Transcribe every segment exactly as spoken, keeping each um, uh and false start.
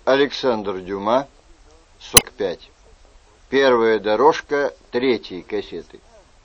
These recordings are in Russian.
Александр Дюма, сорок пять. Первая дорожка третьей кассеты.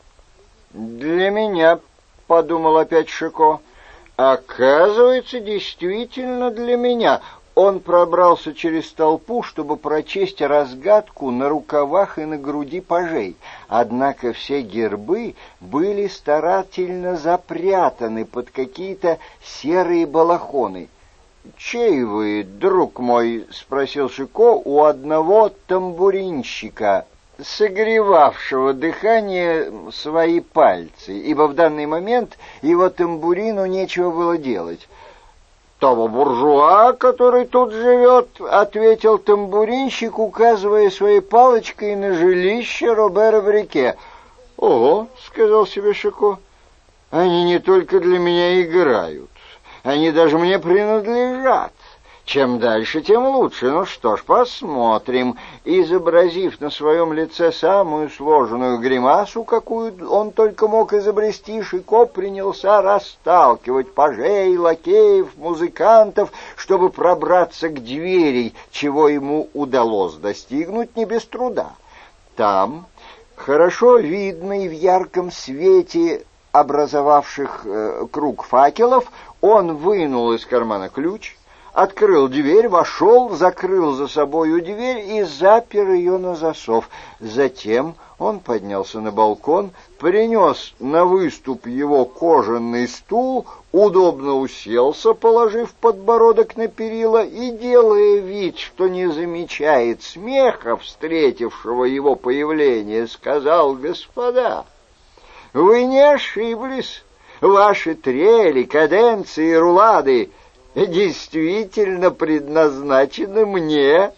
«Для меня», — подумал опять Шико, — «оказывается, действительно для меня». Он пробрался через толпу, чтобы прочесть разгадку на рукавах и на груди пажей. Однако все гербы были старательно запрятаны под какие-то серые балахоны. «Чей вы, друг мой?» — спросил Шико у одного тамбуринщика, согревавшего дыхание свои пальцы, ибо в данный момент его тамбурину нечего было делать. «Того буржуа, который тут живет», — ответил тамбуринщик, указывая своей палочкой на жилище Робера в реке. «Ого», — сказал себе Шико, — «они не только для меня играют, они даже мне принадлежат. Чем дальше, тем лучше. Ну что ж, посмотрим». Изобразив на своем лице самую сложную гримасу, какую он только мог изобрести, Шико принялся расталкивать пажей, лакеев, музыкантов, чтобы пробраться к двери, чего ему удалось достигнуть не без труда. Там, хорошо видный в ярком свете образовавших э, круг факелов, он вынул из кармана ключ, открыл дверь, вошел, закрыл за собою дверь и запер ее на засов. Затем он поднялся на балкон, принес на выступ его кожаный стул, удобно уселся, положив подбородок на перила и, делая вид, что не замечает смеха, встретившего его появление, сказал: «Господа, вы не ошиблись. Ваши трели, каденции и рулады действительно предназначены мне».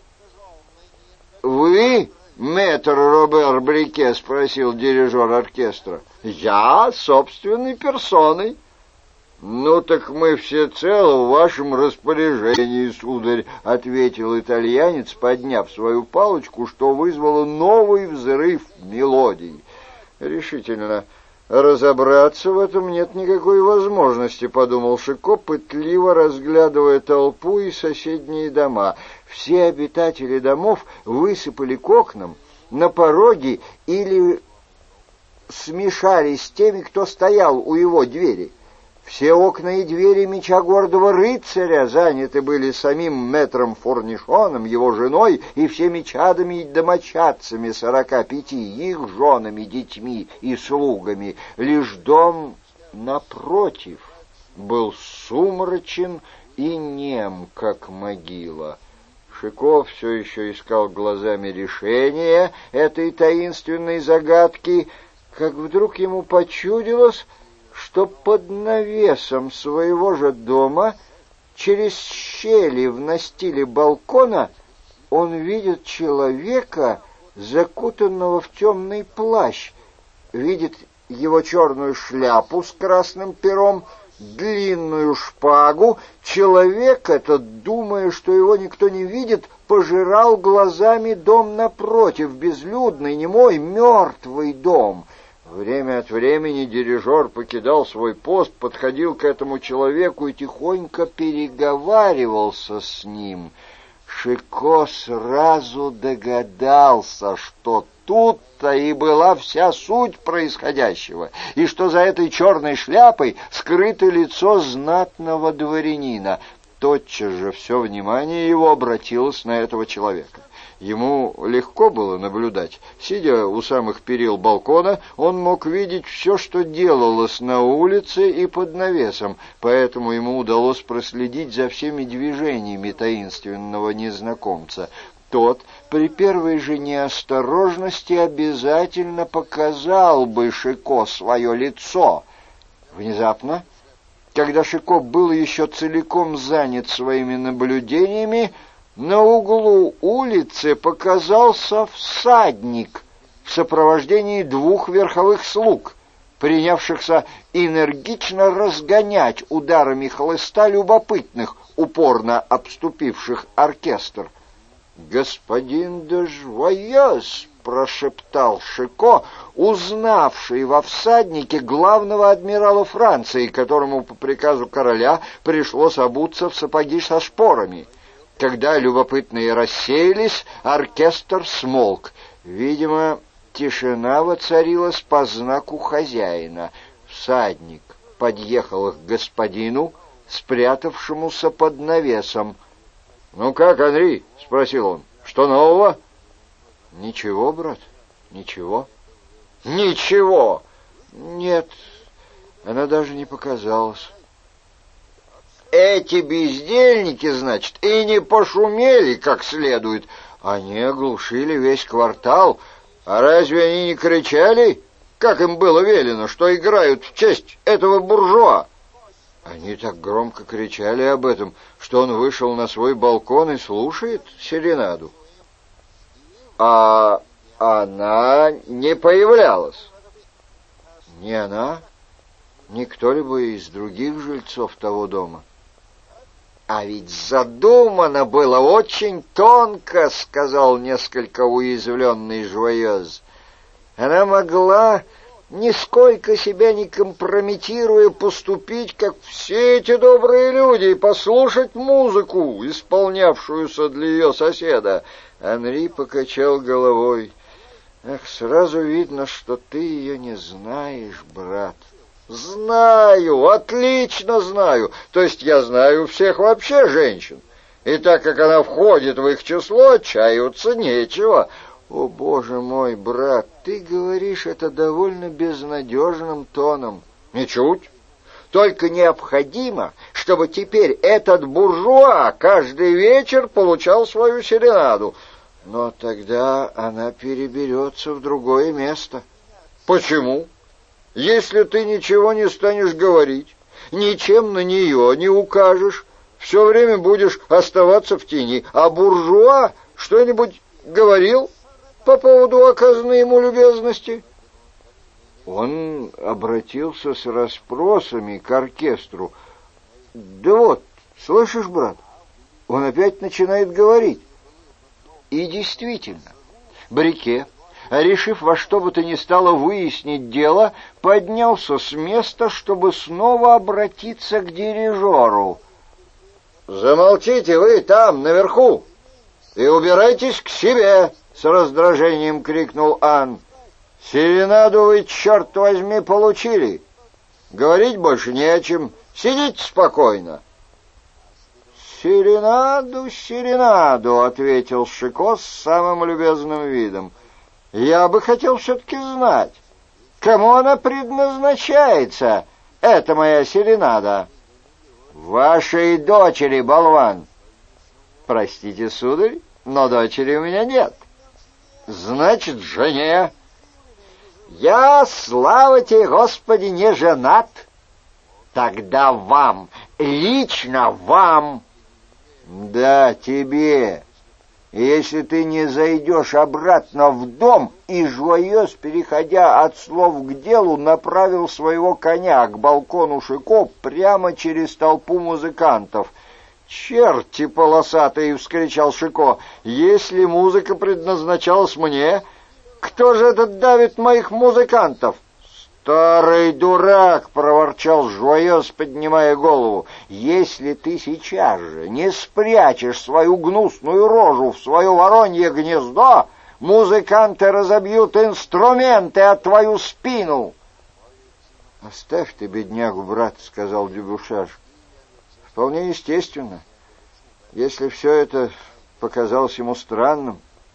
«Вы, мэтр Робер Брике?» — спросил дирижер оркестра. «Я, собственной персоной». «Ну так мы всецело в вашем распоряжении, сударь», — ответил итальянец, подняв свою палочку, что вызвало новый взрыв мелодий. «Решительно, разобраться в этом нет никакой возможности», — подумал Шико, пытливо разглядывая толпу и соседние дома. Все обитатели домов высыпали к окнам, на пороге или смешались с теми, кто стоял у его двери. Все окна и двери меча гордого рыцаря заняты были самим мэтром Форнишоном, его женой и всеми чадами и домочадцами сорока пяти, их женами, детьми и слугами. Лишь дом напротив был сумрачен и нем, как могила. Шико все еще искал глазами решения этой таинственной загадки, как вдруг ему почудилось, что под навесом своего же дома, через щели в настиле балкона, он видит человека, закутанного в темный плащ, видит его черную шляпу с красным пером, длинную шпагу. Человек этот, думая, что его никто не видит, пожирал глазами дом напротив, безлюдный, немой, мертвый дом. Время от времени дирижер покидал свой пост, подходил к этому человеку и тихонько переговаривался с ним. Шико сразу догадался, что тут-то и была вся суть происходящего, и что за этой черной шляпой скрыто лицо знатного дворянина. Тотчас же все внимание его обратилось на этого человека. Ему легко было наблюдать. Сидя у самых перил балкона, он мог видеть все, что делалось на улице и под навесом, поэтому ему удалось проследить за всеми движениями таинственного незнакомца. Тот при первой же неосторожности обязательно показал бы Шико свое лицо. Внезапно, когда Шико был еще целиком занят своими наблюдениями, на углу улицы показался всадник в сопровождении двух верховых слуг, принявшихся энергично разгонять ударами хлыста любопытных, упорно обступивших оркестр. «Господин де Жвояз!» — прошептал Шико, узнавший во всаднике главного адмирала Франции, которому по приказу короля пришлось обуться в сапоги со шпорами. Когда любопытные рассеялись, оркестр смолк. Видимо, тишина воцарилась по знаку хозяина. Всадник подъехал к господину, спрятавшемуся под навесом. «Ну как, Анри?» — спросил он. «Что нового?» «Ничего, брат, ничего». «Ничего?» «Нет, она даже не показалась». «Эти бездельники, значит, и не пошумели как следует. Они оглушили весь квартал. А разве они не кричали, как им было велено, что играют в честь этого буржуа?» Они так громко кричали об этом, что он вышел на свой балкон и слушает серенаду. А она не появлялась? Ни она, ни кто-либо из других жильцов того дома. «А ведь задумано было очень тонко», — сказал несколько уязвленный Жуайоз. «Она могла, нисколько себя не компрометируя, поступить, как все эти добрые люди, и послушать музыку, исполнявшуюся для ее соседа». Анри покачал головой. «Ах, сразу видно, что ты ее не знаешь, брат». «Знаю, отлично знаю. То есть я знаю всех вообще женщин. И так как она входит в их число, отчаиваться нечего». «О, боже мой, брат, ты говоришь это довольно безнадежным тоном». «Ничуть. Только необходимо, чтобы теперь этот буржуа каждый вечер получал свою серенаду». «Но тогда она переберется в другое место». «Почему? Если ты ничего не станешь говорить, ничем на нее не укажешь, все время будешь оставаться в тени. А буржуа что-нибудь говорил по поводу оказанной ему любезности?» Он обратился с расспросами к оркестру. «Да вот, слышишь, брат, он опять начинает говорить». И действительно, Брике, решив во что бы то ни стало выяснить дело, поднялся с места, чтобы снова обратиться к дирижеру. «Замолчите вы там, наверху, и убирайтесь к себе!» — с раздражением крикнул Ан. «Серенаду вы, черт возьми, получили. Говорить больше не о чем. Сидите спокойно». «Серенаду, серенаду», — ответил Шико с самым любезным видом. «Я бы хотел все-таки знать, кому она предназначается, эта моя серенада». «Вашей дочери, болван». «Простите, сударь, но дочери у меня нет». «Значит, жене». «Я, слава тебе, Господи, не женат». «Тогда вам, лично вам». «Да, тебе. Если ты не зайдешь обратно в дом». И Жуайоз, переходя от слов к делу, направил своего коня к балкону Шико прямо через толпу музыкантов. «Черти полосатые!» — вскричал Шико. «Если музыка предназначалась мне, кто же этот давит моих музыкантов?» «Старый дурак!» — проворчал Жуайоз, поднимая голову. «Если ты сейчас же не спрячешь свою гнусную рожу в свое воронье гнездо, музыканты разобьют инструменты о твою спину!» «Оставь ты беднягу, брат», — сказал Дюбюшаш. «Вполне естественно, если все это показалось ему странным».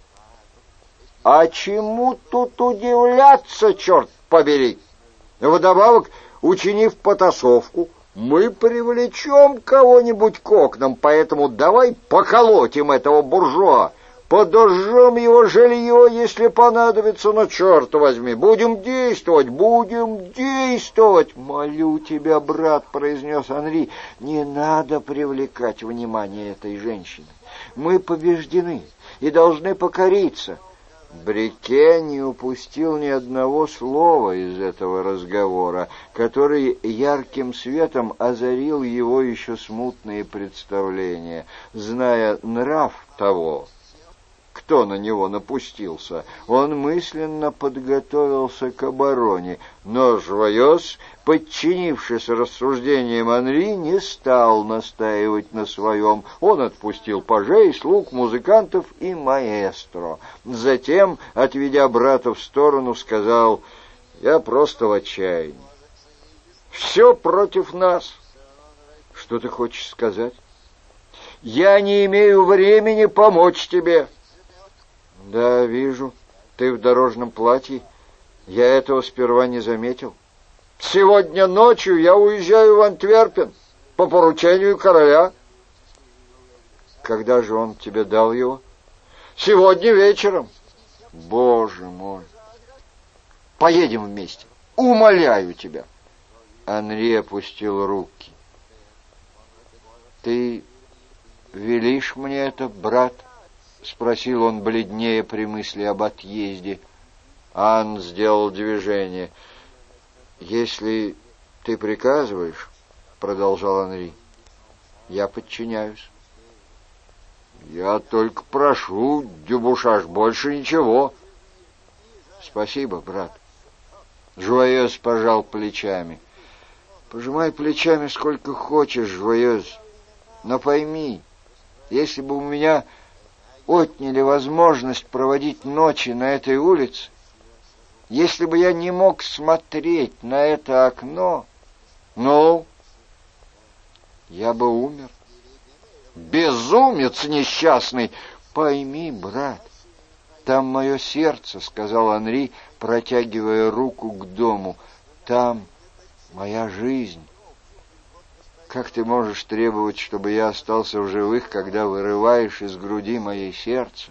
«А чему тут удивляться, черт побери? Вдобавок, учинив потасовку, мы привлечем кого-нибудь к окнам, поэтому давай поколотим этого буржуа, подожжем его жилье, если понадобится, но, черт возьми, будем действовать, будем действовать». «Молю тебя, брат», — произнес Анри, — «не надо привлекать внимание этой женщины. Мы побеждены и должны покориться». Брике не упустил ни одного слова из этого разговора, который ярким светом озарил его еще смутные представления, зная нрав того, кто на него напустился. Он мысленно подготовился к обороне, но Жуайос, подчинившись рассуждениям Анри, не стал настаивать на своем. Он отпустил пажей, слуг, музыкантов и маэстро. Затем, отведя брата в сторону, сказал: «Я просто в отчаянии. Все против нас». «Что ты хочешь сказать?» «Я не имею времени помочь тебе». «Да, вижу, ты в дорожном платье. Я этого сперва не заметил». «Сегодня ночью я уезжаю в Антверпен по поручению короля». «Когда же он тебе дал его?» «Сегодня вечером». «Боже мой! Поедем вместе. Умоляю тебя». Анри опустил руки. «Ты велишь мне это, брат?» — спросил он, бледнее при мысли об отъезде. Ан сделал движение. «Если ты приказываешь, — продолжал Анри, — я подчиняюсь». «Я только прошу, Дюбушаш, больше ничего». «Спасибо, брат». Жуайос пожал плечами. «Пожимай плечами сколько хочешь, Жуайос, но пойми, если бы у меня отняли возможность проводить ночи на этой улице, если бы я не мог смотреть на это окно, ну, я бы умер». «Безумец несчастный!» «Пойми, брат, там мое сердце», — сказал Анри, протягивая руку к дому. «Там моя жизнь. Как ты можешь требовать, чтобы я остался в живых, когда вырываешь из груди моей сердце?»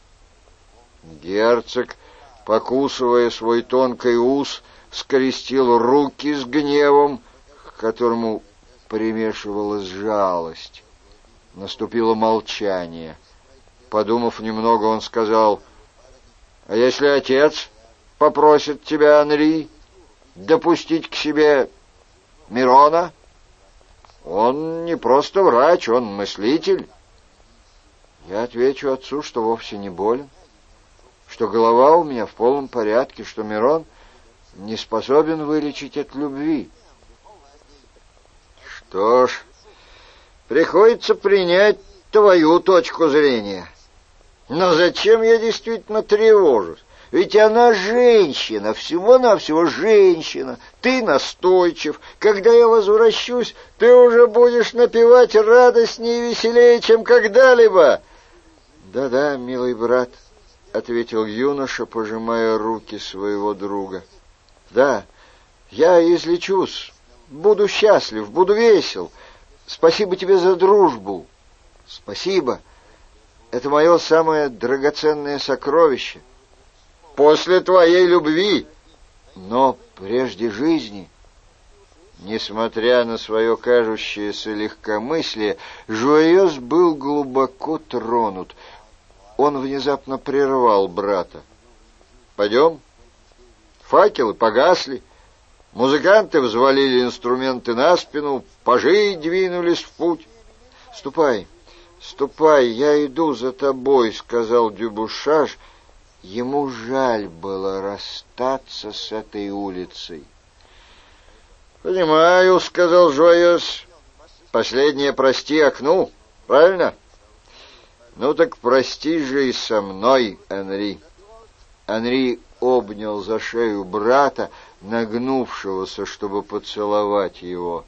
Герцог, покусывая свой тонкий ус, скрестил руки с гневом, к которому примешивалась жалость. Наступило молчание. Подумав немного, он сказал: «А если отец попросит тебя, Анри, допустить к себе Мирона? Он не просто врач, он мыслитель». Я отвечу отцу, что вовсе не болен, что голова у меня в полном порядке, что Мирон не способен вылечить от любви. Что ж, приходится принять твою точку зрения. Но зачем я действительно тревожусь? Ведь она женщина, всего-навсего женщина. Ты настойчив. Когда я возвращусь, ты уже будешь напевать радостнее и веселее, чем когда-либо. Да-да, милый брат, — ответил юноша, пожимая руки своего друга. Да, я излечусь, буду счастлив, буду весел. Спасибо тебе за дружбу. Спасибо. Это мое самое драгоценное сокровище. После твоей любви. Но прежде жизни. Несмотря на свое кажущееся легкомыслие, Жуайос был глубоко тронут. Он внезапно прервал брата. «Пойдем?» Факелы погасли. Музыканты взвалили инструменты на спину, пажи двинулись в путь. «Ступай, ступай, я иду за тобой», — сказал Дюбушаш. Ему жаль было расстаться с этой улицей. «Понимаю», — сказал Жуайос. «Последнее прости окну, правильно? Ну так прости же и со мной, Анри». Анри обнял за шею брата, нагнувшегося, чтобы поцеловать его.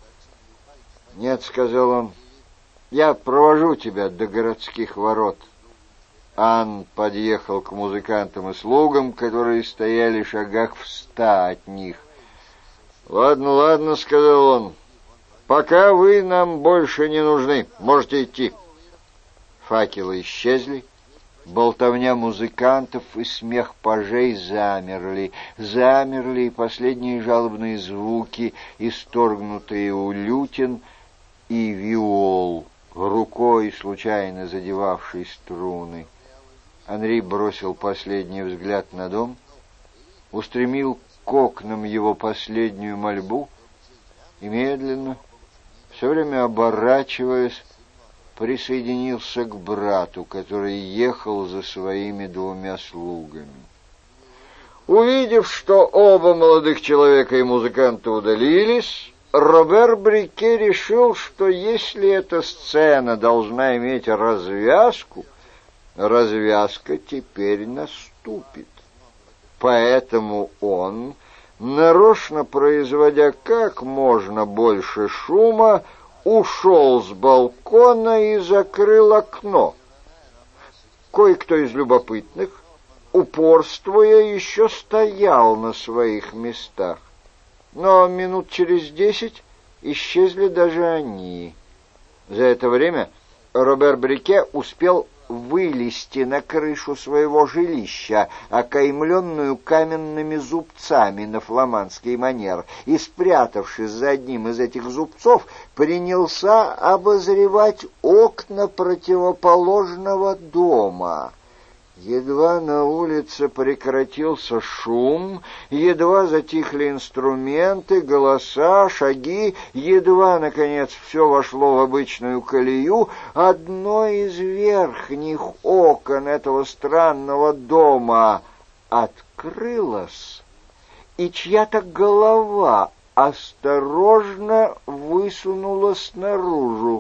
«Нет», — сказал он, — «я провожу тебя до городских ворот». Ан подъехал к музыкантам и слугам, которые стояли в шагах в ста от них. «Ладно, ладно», — сказал он, — «пока вы нам больше не нужны, можете идти». Факелы исчезли. Болтовня музыкантов и смех пажей замерли, замерли и последние жалобные звуки, исторгнутые у лютен и виол, рукой случайно задевавшей струны. Анри бросил последний взгляд на дом, устремил к окнам его последнюю мольбу и медленно, все время оборачиваясь, присоединился к брату, который ехал за своими двумя слугами. Увидев, что оба молодых человека и музыканта удалились, Робер Брике решил, что если эта сцена должна иметь развязку, развязка теперь наступит. Поэтому он, нарочно производя как можно больше шума, ушел с балкона и закрыл окно. Кое-кто из любопытных, упорствуя, еще стоял на своих местах, но минут через десять исчезли даже они. За это время Робер Брике успел вылезти на крышу своего жилища, окаймленную каменными зубцами на фламандский манер, и, спрятавшись за одним из этих зубцов, принялся обозревать окна противоположного дома. Едва на улице прекратился шум, едва затихли инструменты, голоса, шаги, едва, наконец, все вошло в обычную колею, одно из верхних окон этого странного дома открылось, и чья-то голова осторожно высунулась наружу.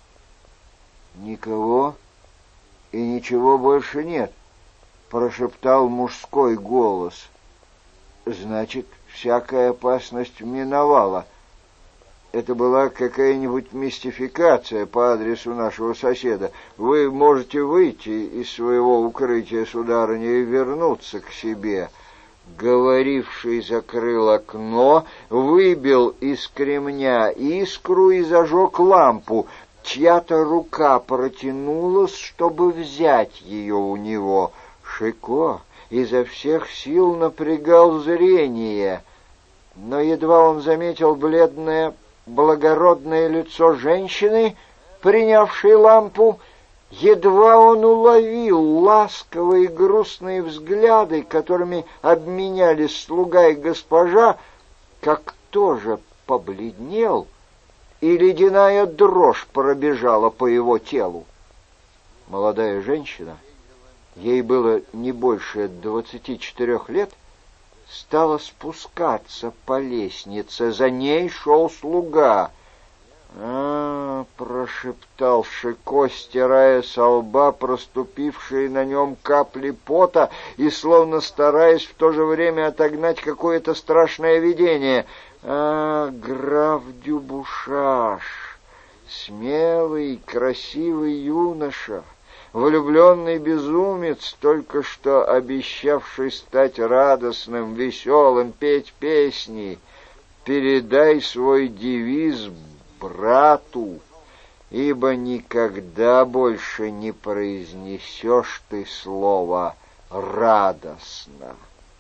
«Никого и ничего больше нет», — прошептал мужской голос. «Значит, всякая опасность миновала. Это была какая-нибудь мистификация по адресу нашего соседа. Вы можете выйти из своего укрытия, сударыня, и вернуться к себе». Говоривший закрыл окно, выбил из кремня искру и зажег лампу. Чья-то рука протянулась, чтобы взять ее у него. Шико изо всех сил напрягал зрение, но едва он заметил бледное, благородное лицо женщины, принявшей лампу, едва он уловил ласковые грустные взгляды, которыми обменялись слуга и госпожа, как тоже побледнел, и ледяная дрожь пробежала по его телу. Молодая женщина, ей было не больше двадцати четырех лет, стала спускаться по лестнице. За ней шел слуга. «А, — прошептал Шико, стирая со лба проступившие на нем капли пота и словно стараясь в то же время отогнать какое-то страшное видение. — А, граф Дюбушаш, смелый, красивый юноша, влюбленный безумец, только что обещавший стать радостным, веселым, петь песни. Передай свой девиз брату, ибо никогда больше не произнесешь ты слово «радостно».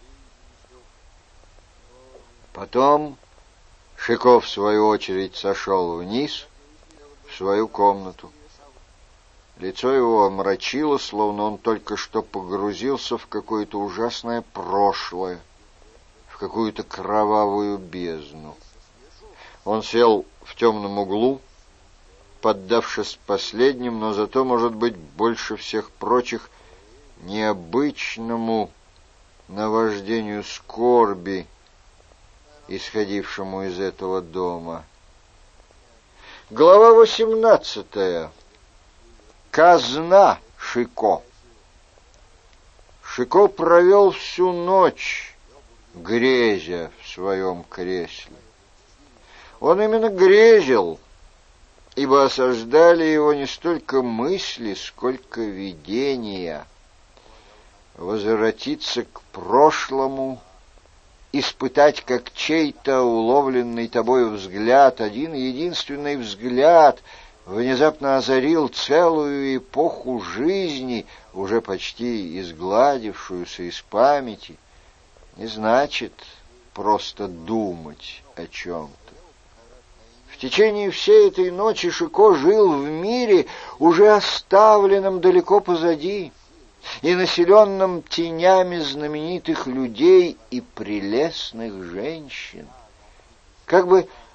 Потом Шико, в свою очередь, сошел вниз в свою комнату. Лицо его омрачило, словно он только что погрузился в какое-то ужасное прошлое, в какую-то кровавую бездну. Он сел в темном углу, поддавшись последним, но зато, может быть, больше всех прочих, необычному наваждению скорби, исходившему из этого дома. Глава восемнадцатая. Казна Шико. Шико провел всю ночь, грезя в своем кресле. Он именно грезил, ибо осаждали его не столько мысли, сколько видения. Возвратиться к прошлому, испытать, как чей-то уловленный тобою взгляд, один единственный взгляд, внезапно озарил целую эпоху жизни, уже почти изгладившуюся из памяти, не значит просто думать о чем-то. В течение всей этой ночи Шико жил в мире, уже оставленном далеко позади, и населенном тенями знаменитых людей и прелестных женщин. Как бы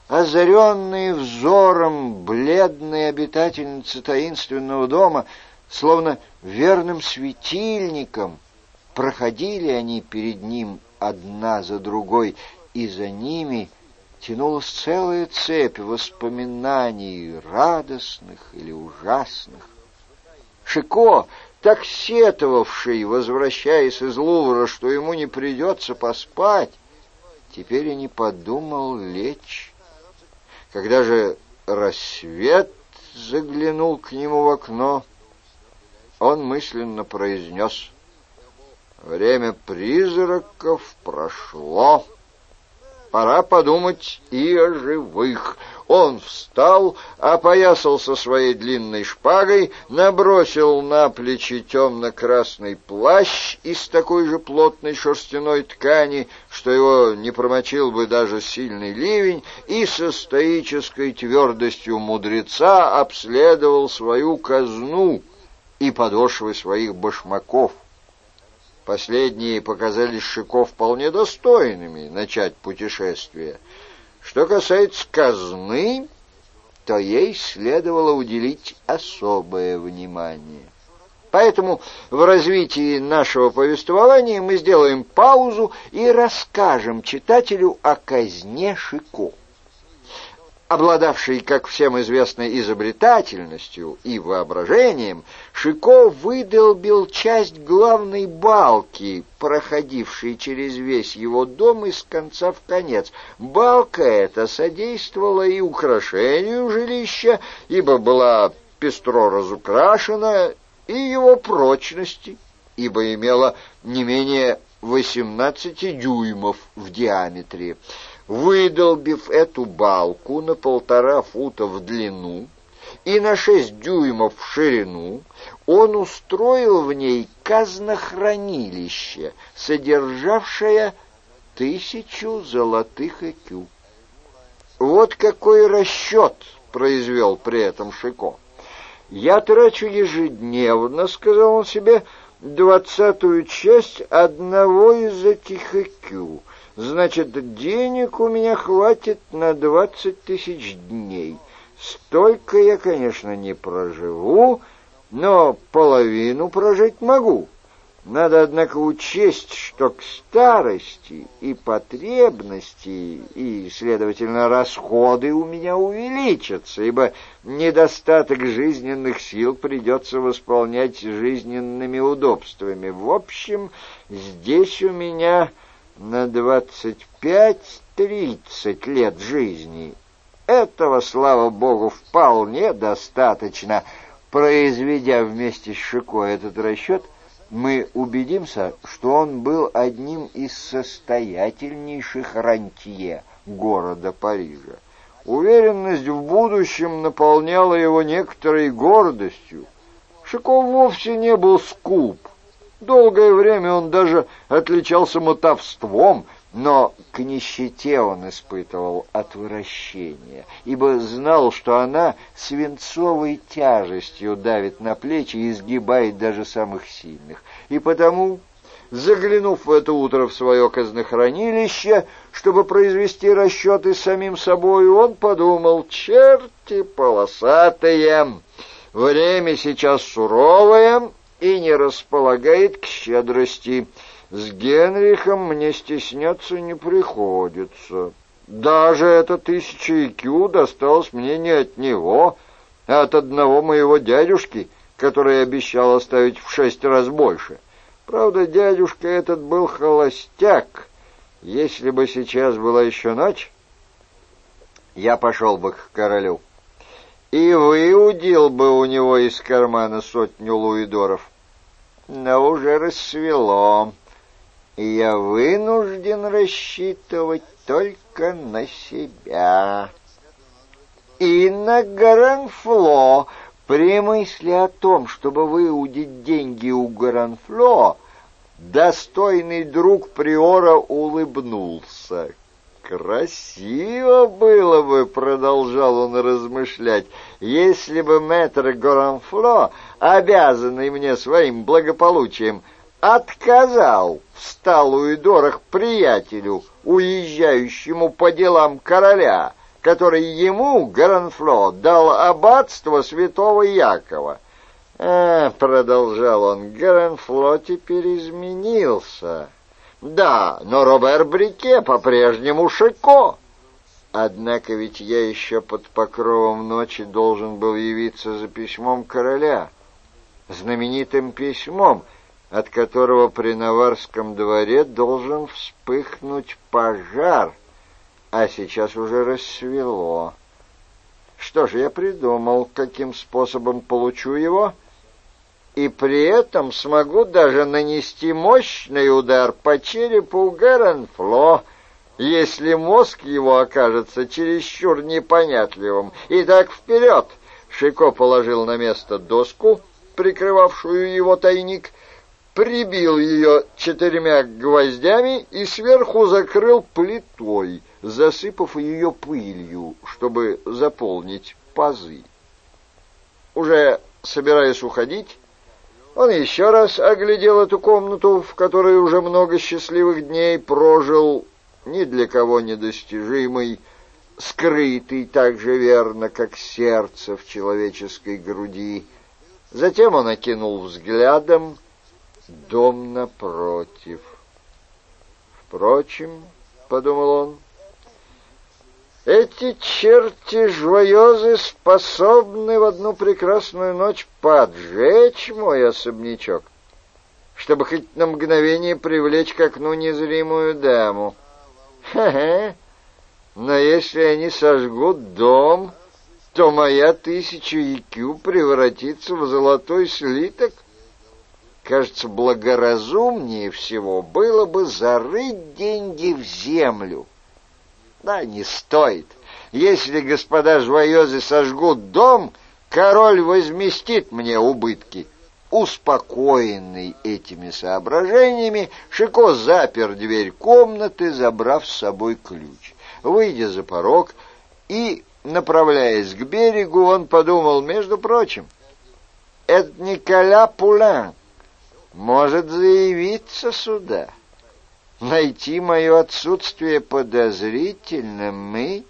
озаренные взором бледной обитательницы таинственного дома, словно верным светильником, проходили они перед ним одна за другой, и за ними тянулась целая цепь воспоминаний, радостных или ужасных. Шико, так сетовавший, возвращаясь из Лувра, что ему не придется поспать, теперь и не подумал лечь. Когда же рассвет заглянул к нему в окно, он мысленно произнес: «Время призраков прошло, пора подумать и о живых». Он встал, опоясался своей длинной шпагой, набросил на плечи темно-красный плащ из такой же плотной шерстяной ткани, что его не промочил бы даже сильный ливень, и со стоической твердостью мудреца обследовал свою казну и подошвы своих башмаков. Последние показались Шико вполне достойными начать путешествие. Что касается казны, то ей следовало уделить особое внимание. Поэтому в развитии нашего повествования мы сделаем паузу и расскажем читателю о казне Шико. Обладавший, как всем известно, изобретательностью и воображением, Шико выдолбил часть главной балки, проходившей через весь его дом из конца в конец. Балка эта содействовала и украшению жилища, ибо была пестро разукрашена, и его прочности, ибо имела не менее восемнадцати дюймов в диаметре. Выдолбив эту балку на полтора фута в длину и на шесть дюймов в ширину, он устроил в ней казнохранилище, содержавшее тысячу золотых экю. Вот какой расчет произвел при этом Шико. «Я трачу ежедневно, — сказал он себе, — двадцатую часть одного из этих экю. Значит, денег у меня хватит на двадцать тысяч дней. Столько я, конечно, не проживу, но половину прожить могу. Надо, однако, учесть, что к старости и потребности, и, следовательно, расходы у меня увеличатся, ибо недостаток жизненных сил придется восполнять жизненными удобствами. В общем, здесь у меня на двадцать пять-тридцать лет жизни. Этого, слава богу, вполне достаточно. Произведя вместе с Шико этот расчет, мы убедимся, что он был одним из состоятельнейших рантье города Парижа. Уверенность в будущем наполняла его некоторой гордостью. Шико вовсе не был скуп. Долгое время он даже отличался мотовством, но к нищете он испытывал отвращение, ибо знал, что она свинцовой тяжестью давит на плечи и изгибает даже самых сильных. И потому, заглянув в это утро в свое казнохранилище, чтобы произвести расчеты с самим собой, он подумал: черти полосатые, время сейчас суровое и не располагает к щедрости. С Генрихом мне стесняться не приходится. Даже эта тысяча икю досталась мне не от него, а от одного моего дядюшки, который обещал оставить в шесть раз больше. Правда, дядюшка этот был холостяк. Если бы сейчас была еще ночь, я пошел бы к королю и выудил бы у него из кармана сотню луидоров. Но уже рассвело, и я вынужден рассчитывать только на себя. И на Горанфло. При мысли о том, чтобы выудить деньги у Горанфло, достойный друг приора улыбнулся. «Красиво было бы, — продолжал он размышлять, — если бы мэтр Горанфло, обязанный мне своим благополучием, отказал в ста луидорах приятелю, уезжающему по делам короля, который ему, Гоrenflot, дал аббатство святого Якова. «А, — продолжал он, — Гоrenflot теперь изменился. Да, но Робер Брике по-прежнему Шико. Однако ведь я еще под покровом ночи должен был явиться за письмом короля, знаменитым письмом, от которого при Наварском дворе должен вспыхнуть пожар, а сейчас уже рассвело. Что ж, я придумал, каким способом получу его, и при этом смогу даже нанести мощный удар по черепу Гоrenflot, если мозг его окажется чересчур непонятливым. Итак, вперед!» Шико положил на место доску, прикрывавшую его тайник, прибил ее четырьмя гвоздями и сверху закрыл плитой, засыпав ее пылью, чтобы заполнить пазы. Уже собираясь уходить, он еще раз оглядел эту комнату, в которой уже много счастливых дней прожил, ни для кого недостижимый, скрытый так же верно, как сердце в человеческой груди. Затем он окинул взглядом дом напротив. «Впрочем, — подумал он, — эти черти-жвоёзы способны в одну прекрасную ночь поджечь мой особнячок, чтобы хоть на мгновение привлечь к окну незримую даму. Ха-ха! Но если они сожгут дом, то моя тысяча И Кью превратится в золотой слиток. Кажется, благоразумнее всего было бы зарыть деньги в землю. Да, не стоит. Если господа жвоёзы сожгут дом, король возместит мне убытки». Успокоенный этими соображениями, Шико запер дверь комнаты, забрав с собой ключ. Выйдя за порог и направляясь к берегу, он подумал, между прочим, «Это Николя Пулин может заявиться сюда, найти мое отсутствие подозрительным и...»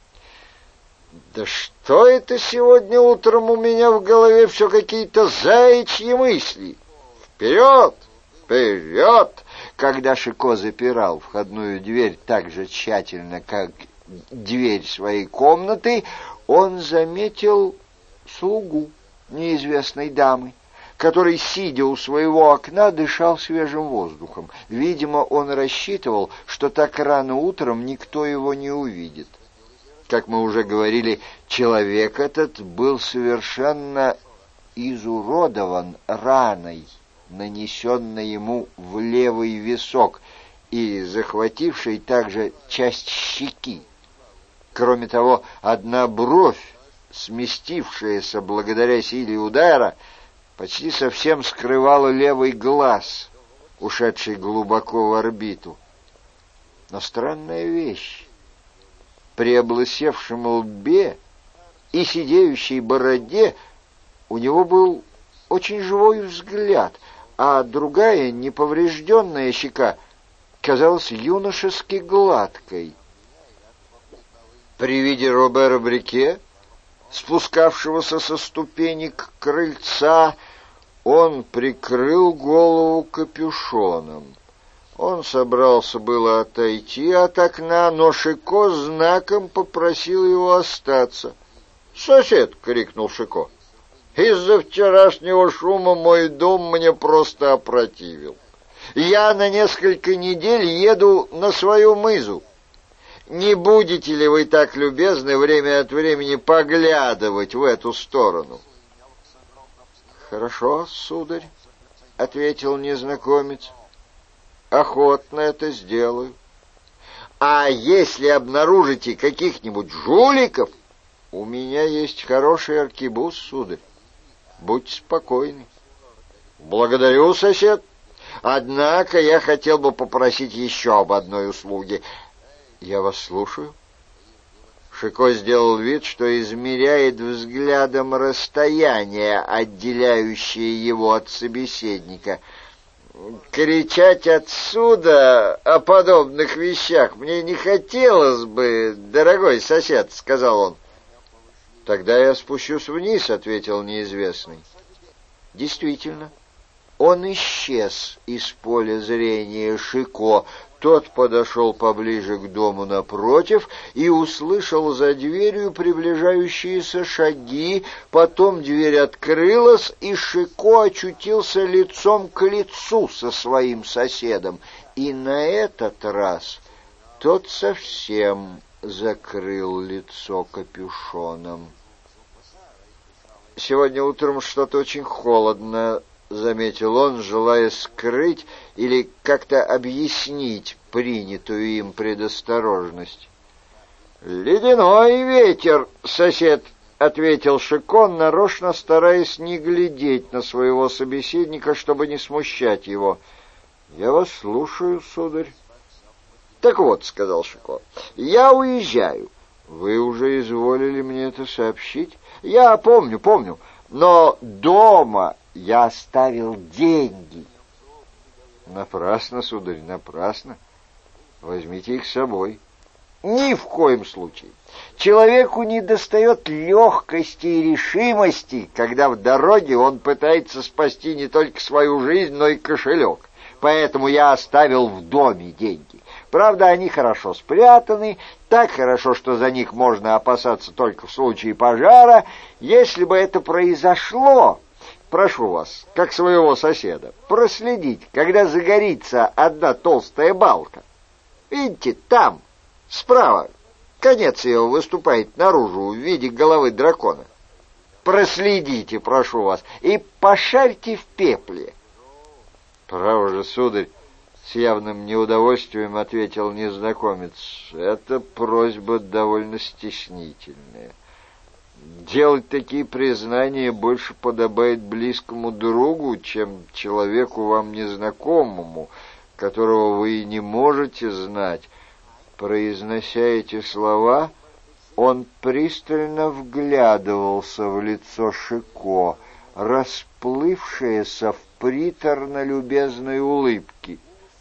Да что это сегодня утром у меня в голове все какие-то заячьи мысли? Вперед! Вперед! Когда Шико запирал входную дверь так же тщательно, как дверь своей комнаты, он заметил слугу неизвестной дамы, который, сидя у своего окна, дышал свежим воздухом. Видимо, он рассчитывал, что так рано утром никто его не увидит. Как мы уже говорили, человек этот был совершенно изуродован раной, нанесенной ему в левый висок и захватившей также часть щеки. Кроме того, одна бровь, сместившаяся благодаря силе удара, почти совсем скрывала левый глаз, ушедший глубоко в орбиту. Но странная вещь. При облысевшем лбе и сидеющей бороде у него был очень живой взгляд, а другая, неповрежденная щека, казалась юношески гладкой. При виде Робера Брике, спускавшегося со ступенек крыльца, он прикрыл голову капюшоном. Он собрался было отойти от окна, но Шико знаком попросил его остаться. «Сосед!» — крикнул Шико. «Из-за вчерашнего шума мой дом мне просто опротивил. Я на несколько недель еду на свою мызу. Не будете ли вы так любезны время от времени поглядывать в эту сторону?» «Хорошо, сударь», — ответил незнакомец. «Охотно это сделаю. А если обнаружите каких-нибудь жуликов, у меня есть хороший аркебуз, сударь. Будьте спокойны». «Благодарю, сосед. Однако я хотел бы попросить еще об одной услуге». «Я вас слушаю». Шико сделал вид, что измеряет взглядом расстояние, отделяющее его от собеседника. кричать отсюда о подобных вещах мне не хотелось бы, дорогой сосед, — сказал он. — Тогда я спущусь вниз, — ответил неизвестный. Действительно, он исчез из поля зрения Шико. Тот подошел поближе к дому напротив и услышал за дверью приближающиеся шаги. Потом дверь открылась, и Шико очутился лицом к лицу со своим соседом. И на этот раз тот совсем закрыл лицо капюшоном. «Сегодня утром что-то очень холодно», — заметил он, желая скрыть или как-то объяснить принятую им предосторожность. «Ледяной ветер, сосед», — ответил Шико, нарочно стараясь не глядеть на своего собеседника, чтобы не смущать его. «Я вас слушаю, сударь». «Так вот», — сказал Шико, — «я уезжаю». «Вы уже изволили мне это сообщить?» «Я помню, помню, но дома я оставил деньги». «Напрасно, сударь, напрасно. Возьмите их с собой». «Ни в коем случае. Человеку недостает легкости и решимости, когда в дороге он пытается спасти не только свою жизнь, но и кошелек. Поэтому я оставил в доме деньги. Правда, они хорошо спрятаны, так хорошо, что за них можно опасаться только в случае пожара. Если бы это произошло, прошу вас, как своего соседа, проследить, когда загорится одна толстая балка. Видите, там, справа, конец ее выступает наружу в виде головы дракона. Проследите, прошу вас, и пошарьте в пепле». «Право же, сударь, — с явным неудовольствием ответил незнакомец, — эта просьба довольно стеснительная. Делать такие признания больше подобает близкому другу, чем человеку вам незнакомому, которого вы и не можете знать». Произнося эти слова, он пристально вглядывался в лицо Шико, расплывшееся в приторно-любезной улыбке.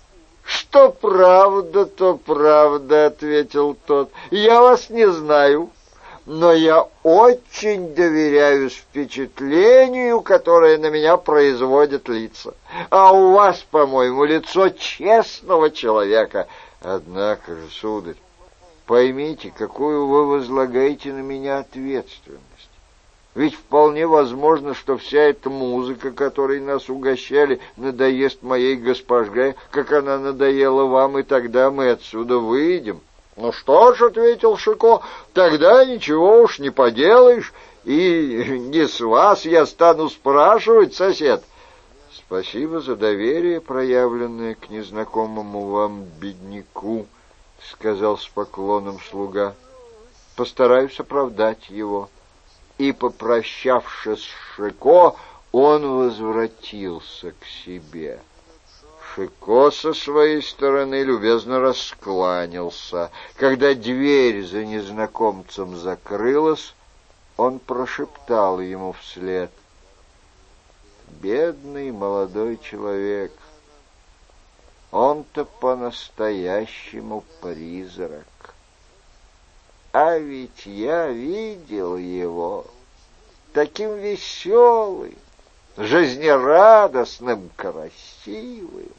«Что правда, то правда, — ответил тот. — Я вас не знаю, но я очень доверяюсь впечатлению, которое на меня производят лица. А у вас, по-моему, лицо честного человека. Однако же, сударь, поймите, какую вы возлагаете на меня ответственность. Ведь вполне возможно, что вся эта музыка, которой нас угощали, надоест моей госпоже, как она надоела вам, и тогда мы отсюда выйдем». «Ну что ж, — ответил Шико, — тогда ничего уж не поделаешь, и не с вас я стану спрашивать, сосед». «Спасибо за доверие, проявленное к незнакомому вам бедняку, — сказал с поклоном слуга. — Постараюсь оправдать его». И, попрощавшись с Шико, он возвратился к себе. Шико со своей стороны любезно раскланялся. Когда дверь за незнакомцем закрылась, он прошептал ему вслед: «Бедный молодой человек, он-то по-настоящему призрак. А ведь я видел его таким веселым, жизнерадостным, красивым».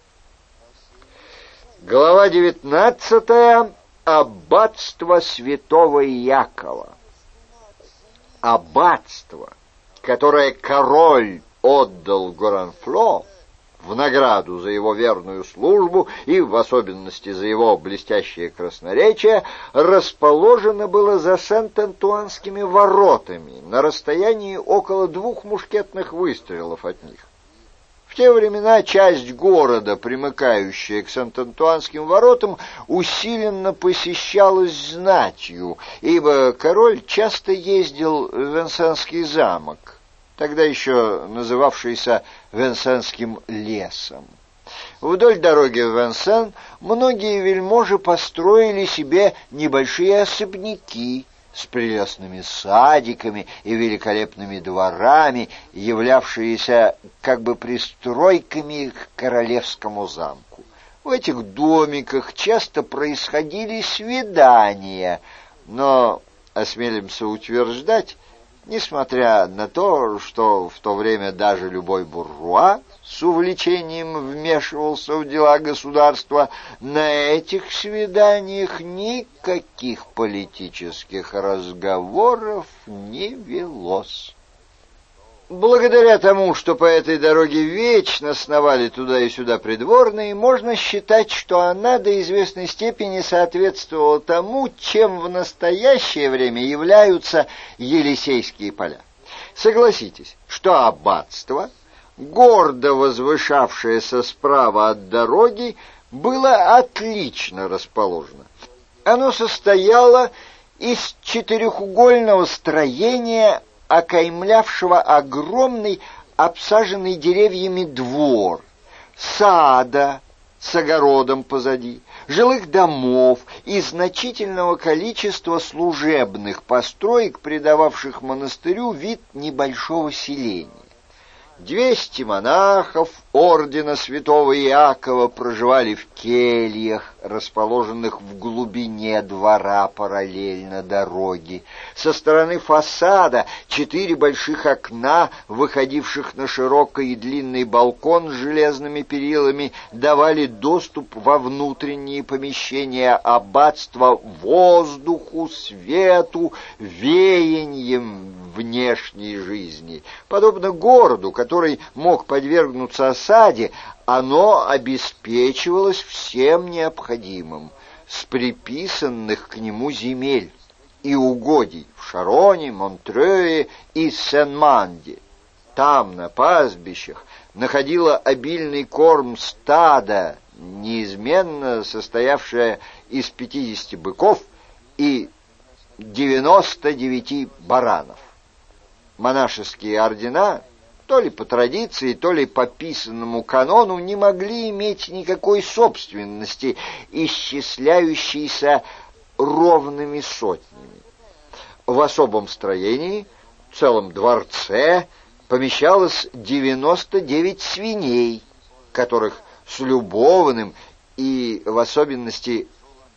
Глава девятнадцатая. Аббатство святого Якова. Аббатство, которое король отдал Горанфло в награду за его верную службу и в особенности за его блестящее красноречие, расположено было за Сент-Антуанскими воротами на расстоянии около двух мушкетных выстрелов от них. В те времена часть города, примыкающая к Сент-Антуанским воротам, усиленно посещалась знатью, ибо король часто ездил в Венсенский замок, тогда еще называвшийся Венсенским лесом. Вдоль дороги в Венсен многие вельможи построили себе небольшие особняки с прелестными садиками и великолепными дворами, являвшиеся как бы пристройками к королевскому замку. В этих домиках часто происходили свидания, но, осмелимся утверждать, несмотря на то, что в то время даже любой буржуа с увлечением вмешивался в дела государства, на этих свиданиях никаких политических разговоров не велось. Благодаря тому, что по этой дороге вечно сновали туда и сюда придворные, можно считать, что она до известной степени соответствовала тому, чем в настоящее время являются Елисейские поля. Согласитесь, что аббатство, гордо возвышавшееся справа от дороги, было отлично расположено. Оно состояло из четырехугольного строения, окаймлявшего огромный, обсаженный деревьями двор, сада с огородом позади, жилых домов и значительного количества служебных построек, придававших монастырю вид небольшого селения. Двести монахов ордена святого Иакова проживали в кельях, расположенных в глубине двора параллельно дороге. Со стороны фасада четыре больших окна, выходивших на широкий и длинный балкон с железными перилами, давали доступ во внутренние помещения аббатства воздуху, свету, веянием внешней жизни. Подобно городу, который мог подвергнуться осаде, оно обеспечивалось всем необходимым с приписанных к нему земель и угодий в Шароне, Монтрее и Сен-Манде. Там, на пастбищах, находило обильный корм стада, неизменно состоявшее из пятидесяти быков и девяноста девяти баранов. Монашеские ордена, то ли по традиции, то ли по писанному канону, не могли иметь никакой собственности, исчисляющейся ровными сотнями. В особом строении, целом дворце, помещалось девяносто девять свиней, которых с любовным и, в особенности,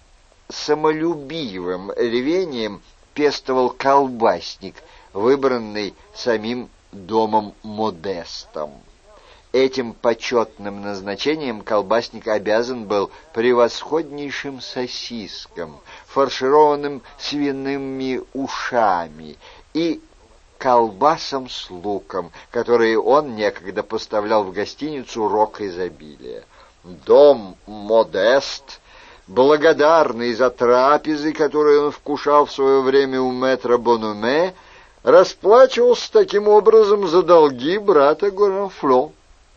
самолюбивым рвением пестовал колбасник, выбранный самим домом Модестом. Этим почетным назначением колбасник обязан был превосходнейшим сосискам, фаршированным свиными ушами и колбасам с луком, которые он некогда поставлял в гостиницу «Рок изобилия». Дом Модест, благодарный за трапезы, которые он вкушал в свое время у мэтра Бонуме, расплачивался таким образом за долги брата Горанфло.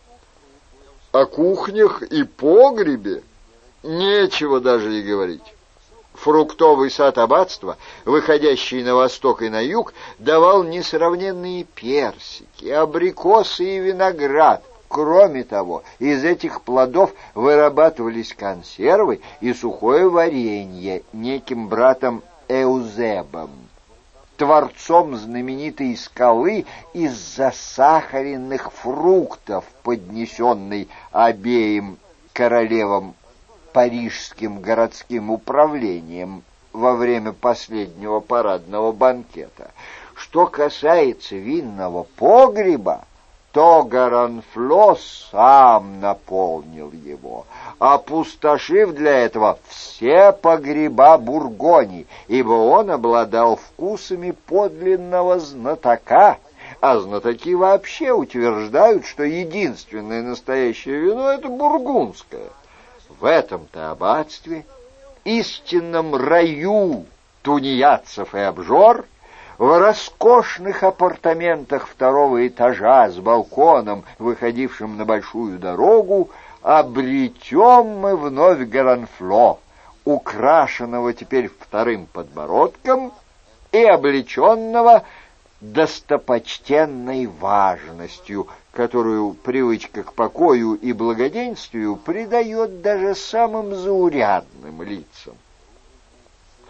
О кухнях и погребе нечего даже и говорить. Фруктовый сад аббатства, выходящий на восток и на юг, давал несравненные персики, абрикосы и виноград. Кроме того, из этих плодов вырабатывались консервы и сухое варенье неким братом Эузебом, творцом знаменитой скалы из засахаренных фруктов, поднесенной обеим королевам парижским городским управлением во время последнего парадного банкета. Что касается винного погреба, то Горанфло сам наполнил его, опустошив для этого все погреба Бургонии, ибо он обладал вкусами подлинного знатока, а знатоки вообще утверждают, что единственное настоящее вино — это бургундское. В этом-то аббатстве, истинном раю тунеядцев и обжор, в роскошных апартаментах второго этажа с балконом, выходившим на большую дорогу, обретем мы вновь Горанфло, украшенного теперь вторым подбородком и облеченного достопочтенной важностью, которую привычка к покою и благоденствию придает даже самым заурядным лицам.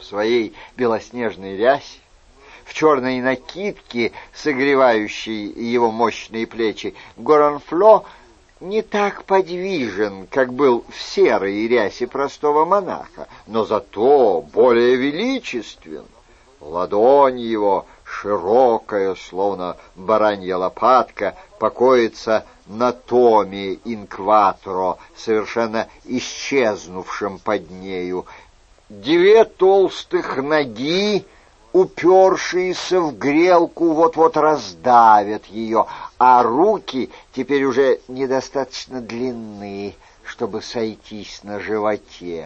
в своей белоснежной рясе, в черной накидке, согревающей его мощные плечи, Горанфло не так подвижен, как был в серой рясе простого монаха, но зато более величествен. Ладонь его, широкая, словно баранья лопатка, покоится на томе инкватро, совершенно исчезнувшем под нею. Две толстых ноги, упершиеся в грелку, вот-вот раздавят ее, а руки теперь уже недостаточно длинны, чтобы сойтись на животе.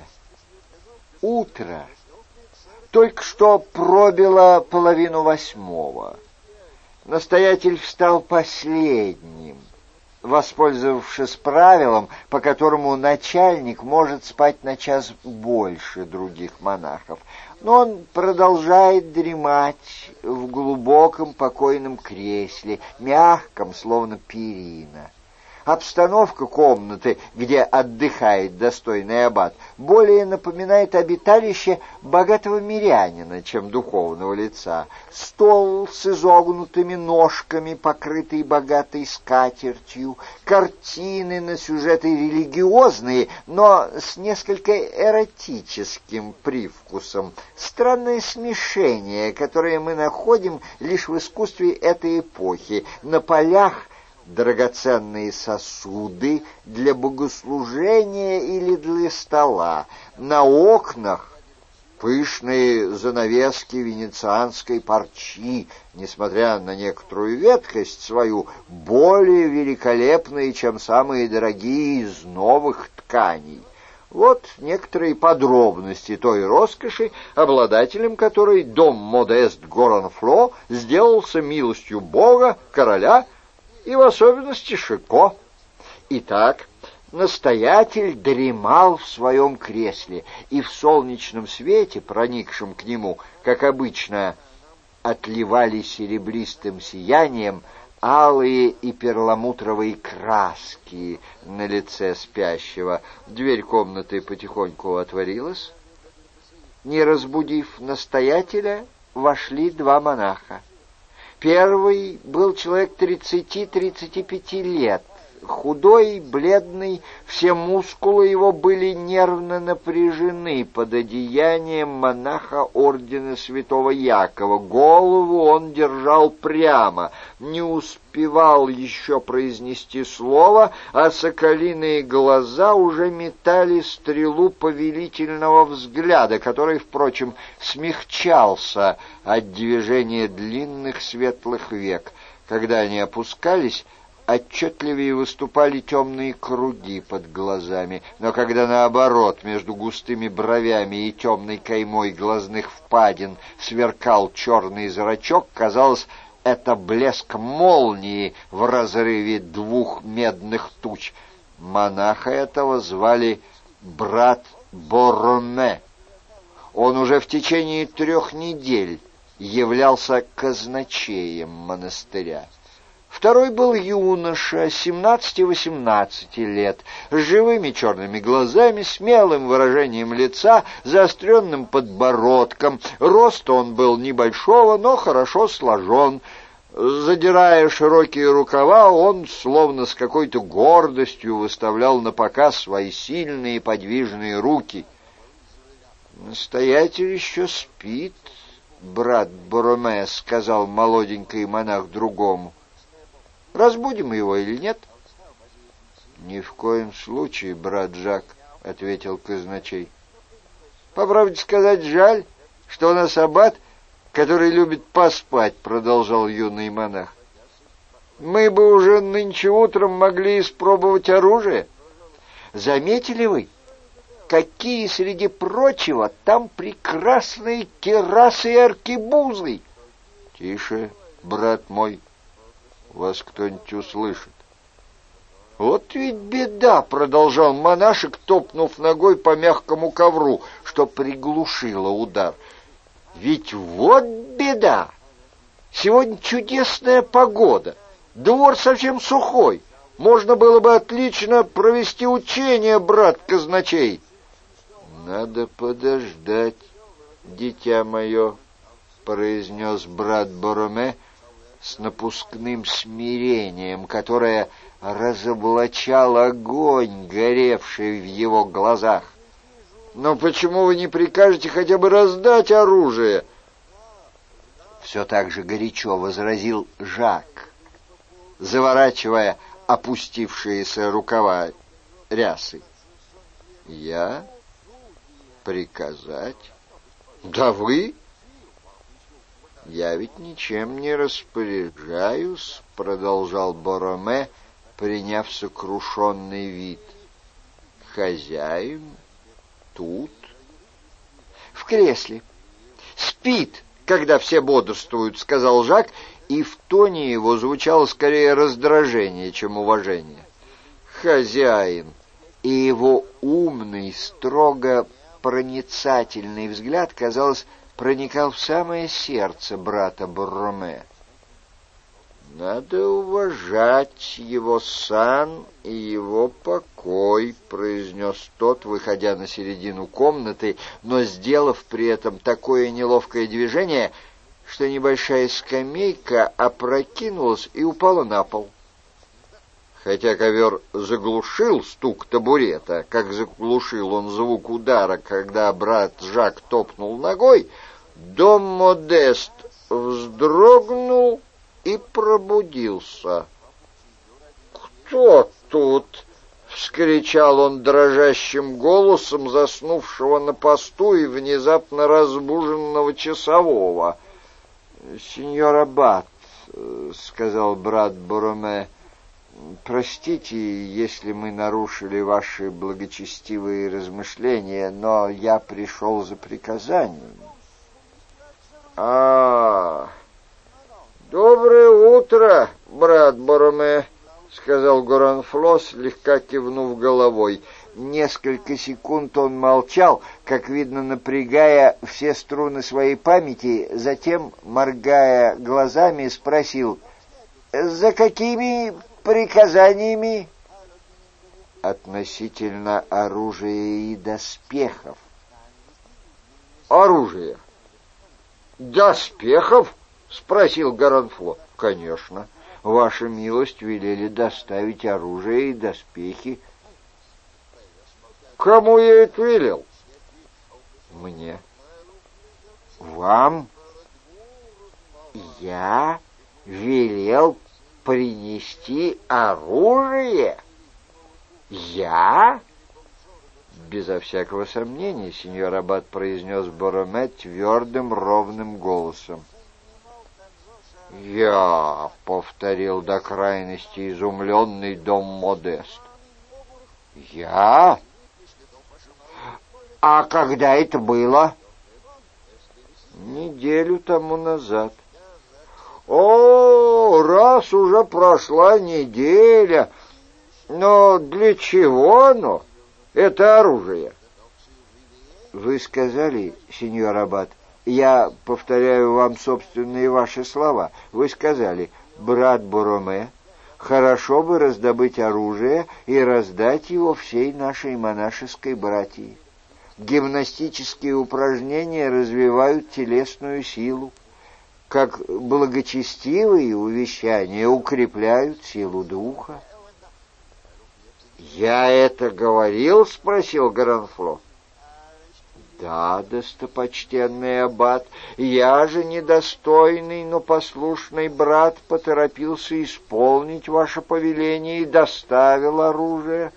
Утро только что пробило половину восьмого. Настоятель встал последним, воспользовавшись правилом, по которому начальник может спать на час больше других монахов. Но он продолжает дремать в глубоком покойном кресле, мягком, словно перина. Обстановка комнаты, где отдыхает достойный аббат, более напоминает обиталище богатого мирянина, чем духовного лица. Стол с изогнутыми ножками, покрытый богатой скатертью, картины на сюжеты религиозные, но с несколько эротическим привкусом. Странное смешение, которое мы находим лишь в искусстве этой эпохи. На полях драгоценные сосуды для богослужения или для стола, на окнах пышные занавески венецианской парчи, несмотря на некоторую ветхость свою, более великолепные, чем самые дорогие из новых тканей. Вот некоторые подробности той роскоши, обладателем которой дом Модест Горанфло сделался милостью Бога, короля и в особенности Шико. Итак, настоятель дремал в своем кресле, и в солнечном свете, проникшем к нему, как обычно, отливали серебристым сиянием алые и перламутровые краски на лице спящего. Дверь комнаты потихоньку отворилась. Не разбудив настоятеля, вошли два монаха. Первый был человек тридцати-тридцати пяти лет, худой, бледный, все мускулы его были нервно напряжены под одеянием монаха ордена святого Якова. Голову он держал прямо, не успевал еще произнести слово, а соколиные глаза уже метали стрелу повелительного взгляда, который, впрочем, смягчался от движения длинных светлых век. Когда они опускались, отчетливее выступали темные круги под глазами, но когда, наоборот, между густыми бровями и темной каймой глазных впадин сверкал черный зрачок, казалось, это блеск молнии в разрыве двух медных туч. Монаха этого звали брат Бороме. Он уже в течение трех недель являлся казначеем монастыря. Второй был юноша, семнадцати-восемнадцати лет, с живыми черными глазами, смелым выражением лица, заостренным подбородком. Роста он был небольшого, но хорошо сложен. Задирая широкие рукава, он, словно с какой-то гордостью, выставлял на показ свои сильные подвижные руки. «Настоятель еще спит, брат Бороме», — сказал молоденький монах другому. «Разбудим его или нет?» «Ни в коем случае, брат Жак», — ответил казначей. «По правде сказать, жаль, что у нас аббат, который любит поспать», — продолжал юный монах. «Мы бы уже нынче утром могли испробовать оружие. Заметили вы, какие, среди прочего, там прекрасные кирасы и аркебузы?» «Тише, брат мой, вас кто-нибудь услышит». «Вот ведь беда», — продолжал монашек, топнув ногой по мягкому ковру, что приглушило удар. «Ведь вот беда! Сегодня чудесная погода, двор совсем сухой, можно было бы отлично провести учение, брат казначей». «Надо подождать, дитя мое, — произнес брат Бороме с напускным смирением, которое разоблачал огонь, горевший в его глазах. «Но почему вы не прикажете хотя бы раздать оружие?» Все так же горячо возразил Жак, заворачивая опустившиеся рукава рясы. «Я? Приказать? Да вы? Я ведь ничем не распоряжаюсь», — продолжал Бороме, приняв сокрушенный вид. «Хозяин тут, в кресле, спит, когда все бодрствуют», — сказал Жак, и в тоне его звучало скорее раздражение, чем уважение. «Хозяин», и его умный, строго проницательный взгляд, казалось, проникал в самое сердце брата Бороме. «Надо уважать его сан и его покой», — произнес тот, выходя на середину комнаты, но сделав при этом такое неловкое движение, что небольшая скамейка опрокинулась и упала на пол. Хотя ковер заглушил стук табурета, как заглушил он звук удара, когда брат Жак топнул ногой, Дом Модест вздрогнул и пробудился. «Кто тут?» — вскричал он дрожащим голосом заснувшего на посту и внезапно разбуженного часового. «Сеньор Аббат», — сказал брат Бороме, — «простите, если мы нарушили ваши благочестивые размышления, но я пришел за приказанием». «А, доброе утро, брат Бороме», — сказал Горанфло, слегка кивнув головой. Несколько секунд он молчал, как видно, напрягая все струны своей памяти, затем, моргая глазами, спросил: «За какими приказаниями?» «Относительно оружия и доспехов». «Оружие? Доспехов?» — спросил Горанфло. «Конечно. Ваша милость велели доставить оружие и доспехи». «Кому я это велел?» «Мне». «Вам? Я велел принести оружие? Я?» «Безо всякого сомнения, сеньор Аббат», — произнес Бороме твердым, ровным голосом. «Я», — повторил до крайности изумленный Дом Модест. «Я? А когда это было?» «Неделю тому назад». «О, раз уже прошла неделя, но для чего оно, это оружие?» «Вы сказали, сеньор Аббат, я повторяю вам собственные ваши слова, вы сказали: брат Бороме, хорошо бы раздобыть оружие и раздать его всей нашей монашеской братии. Гимнастические упражнения развивают телесную силу, как благочестивые увещания укрепляют силу духа». «Я это говорил?» — спросил Горанфло. «Да, достопочтенный аббат, я же недостойный, но послушный брат поторопился исполнить ваше повеление и доставил оружие».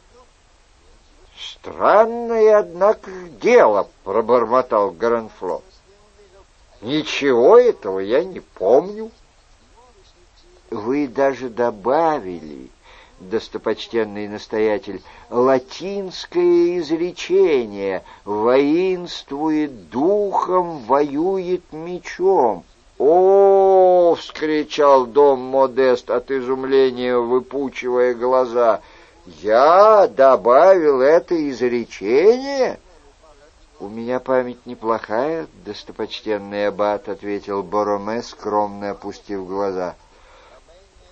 «Странное, однако, дело», — пробормотал Горанфло. «Ничего этого я не помню». «Вы даже добавили, достопочтенный настоятель, латинское изречение: воинствует духом, воюет мечом». «О!» — вскричал Дом Модест от изумления, выпучивая глаза. «Я добавил это изречение?» «У меня память неплохая, достопочтенный аббат», — ответил Бороме, скромно опустив глаза.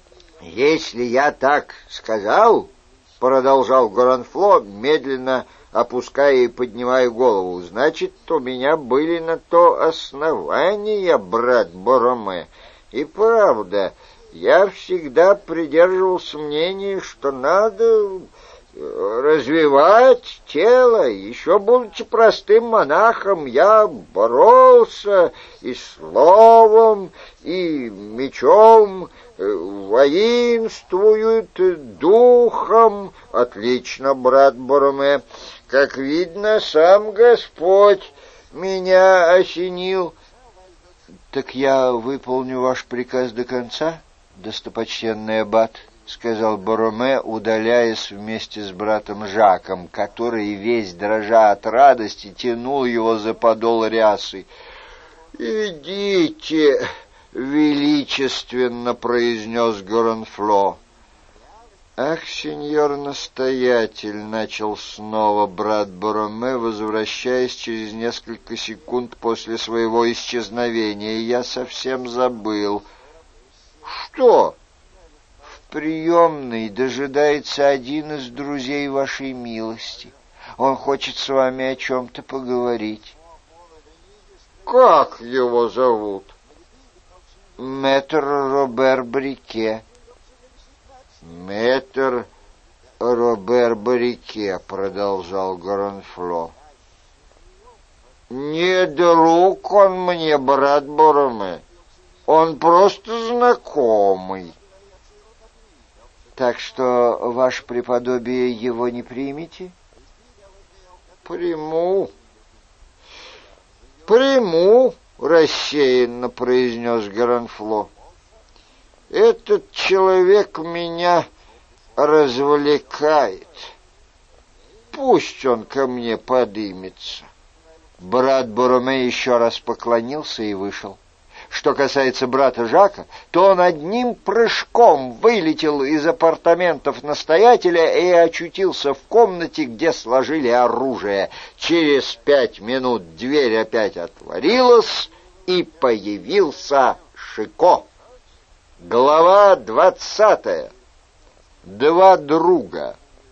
«Если я так сказал, — продолжал Горанфло, медленно опуская и поднимая голову. «Значит, у меня были на то основания, брат Бороме. И правда, я всегда придерживался мнения, что надо развивать тело. Еще будучи простым монахом, я боролся и словом, и мечом, воинствует духом». «Отлично, брат Бороме. Как видно, сам Господь меня осенил». «Так я выполню ваш приказ до конца, достопочтенный аббат», — сказал Бороме, удаляясь вместе с братом Жаком, который, весь дрожа от радости, тянул его за подол рясы. «Идите», — величественно произнес Горонфло. «Ах, сеньор-настоятель», — начал снова брат Бороме, возвращаясь через несколько секунд после своего исчезновения, — «я совсем забыл». «Что?» «В приемной дожидается один из друзей вашей милости. Он хочет с вами о чем-то поговорить». «Как его зовут?» «Мэтр Робер Брике». «Мэтр Робер Брике», — продолжал Горонфло. «Не друг он мне, брат Бороме. Он просто знакомый». «Так что, ваше преподобие, его не примете?» «Приму. Приму», — рассеянно произнес Горонфло. «Этот человек меня развлекает. Пусть он ко мне подымется». Брат Бороме еще раз поклонился и вышел. Что касается брата Жака, то он одним прыжком вылетел из апартаментов настоятеля и очутился в комнате, где сложили оружие. Через пять минут дверь опять отворилась, и появился Шико. Глава двадцатая. Два друга.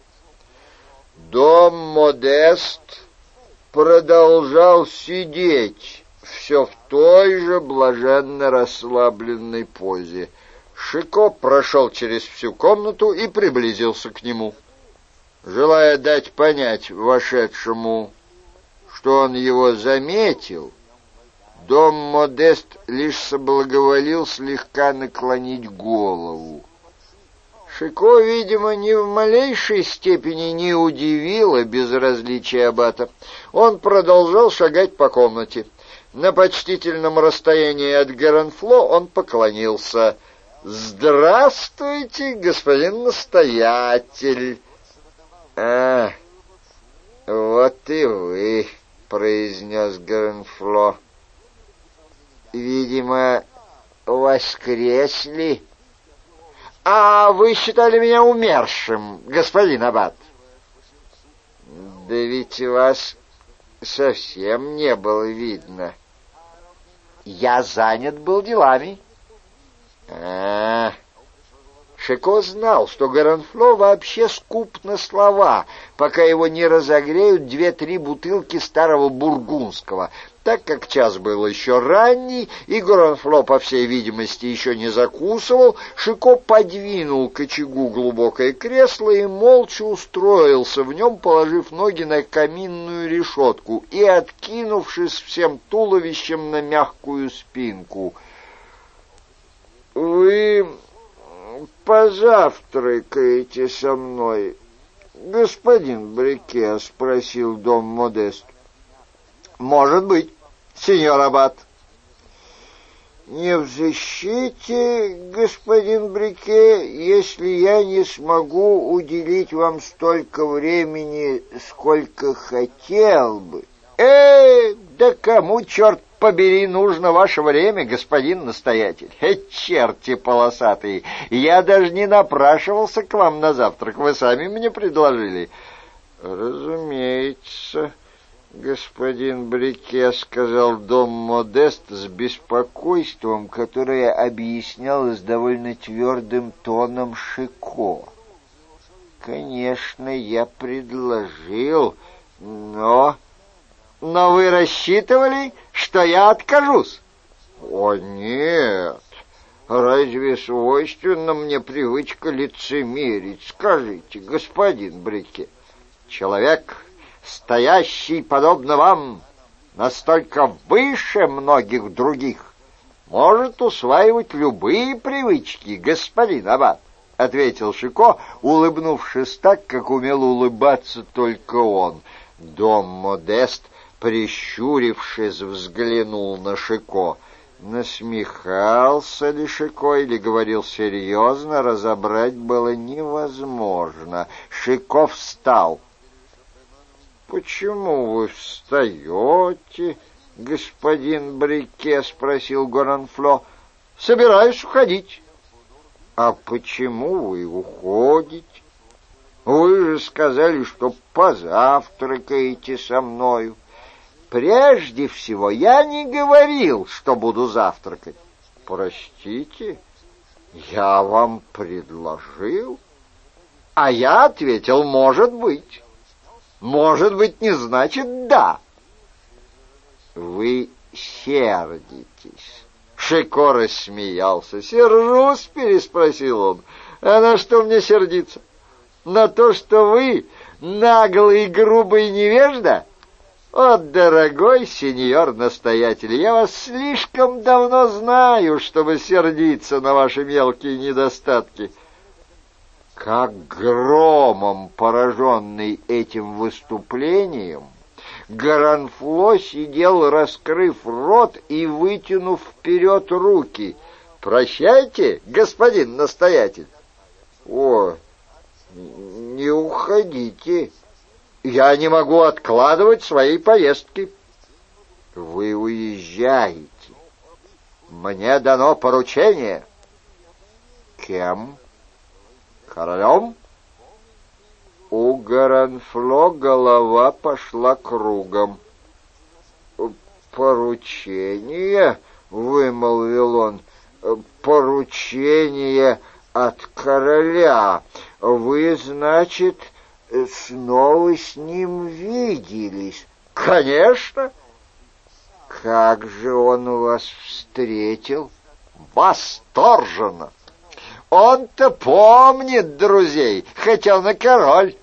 Дом Модест продолжал сидеть все в той же блаженно расслабленной позе. Шико прошел через всю комнату и приблизился к нему, желая дать понять вошедшему, что он его заметил. Дом Модест лишь соблаговолил слегка наклонить голову. Шико, видимо, ни в малейшей степени не удивило безразличие аббата. Он продолжал шагать по комнате. На почтительном расстоянии от Горонфло он поклонился. «Здравствуйте, господин настоятель!» «А, вот и вы», — произнес Горонфло. «Видимо, воскресли. А вы считали меня умершим, господин аббат?» «Да ведь вас совсем не было видно». «Я занят был делами». А, -а, -а. Шико знал, что Горонфло вообще скуп на слова, пока его не разогреют две-три бутылки старого бургундского. Так как час был еще ранний, и Горонфло, по всей видимости, еще не закусывал, Шико подвинул к очагу глубокое кресло и молча устроился в нем, положив ноги на каминную решетку и откинувшись всем туловищем на мягкую спинку. «Вы позавтракаете со мной, господин Брике?» — спросил дом Модест. «Может быть, сеньор аббат». «Не в защите, господин Брике, если я не смогу уделить вам столько времени, сколько хотел бы». «Э, да кому, черт побери, нужно ваше время, господин настоятель? Э, черти полосатые, я даже не напрашивался к вам на завтрак, вы сами мне предложили». «Разумеется, господин Брике», — сказал дом Модест с беспокойством, которое объяснялось довольно твердым тоном Шико. «Конечно, я предложил Но... Но вы рассчитывали, что я откажусь? О, нет. Разве свойственна мне привычка лицемерить? Скажите, господин Брике. Человек, стоящий, подобно вам, настолько выше многих других, может усваивать любые привычки, господин аббат, — ответил Шико, улыбнувшись так, как умел улыбаться только он. Дом Модест, прищурившись, взглянул на Шико. Насмехался ли Шико или говорил серьезно, разобрать было невозможно. Шико встал. — Почему вы встаете, господин Брике? — спросил Горанфло. — Собираюсь уходить. — А почему вы уходите? Вы же сказали, что позавтракаете со мною. Прежде всего, я не говорил, что буду завтракать. Простите, я вам предложил. А я ответил, может быть. Может быть, не значит да. Вы сердитесь. Шико рассмеялся. Сержусь, переспросил он. А на что мне сердиться? На то, что вы наглый, грубый невежда? О, дорогой сеньор-настоятель, я вас слишком давно знаю, чтобы сердиться на ваши мелкие недостатки. Как громом пораженный этим выступлением, Горанфло сидел, раскрыв рот и вытянув вперед руки. «Прощайте, господин настоятель!» «О, не уходите! Я не могу откладывать своей поездки!» «Вы уезжаете! Мне дано поручение!» «Кем? Королем?» У Горанфло голова пошла кругом. «Поручение?» — вымолвил он. «Поручение от короля. Вы, значит, снова с ним виделись?» «Конечно!» «Как же он вас встретил?» «Восторженно! Он-то помнит друзей, хотя он и король».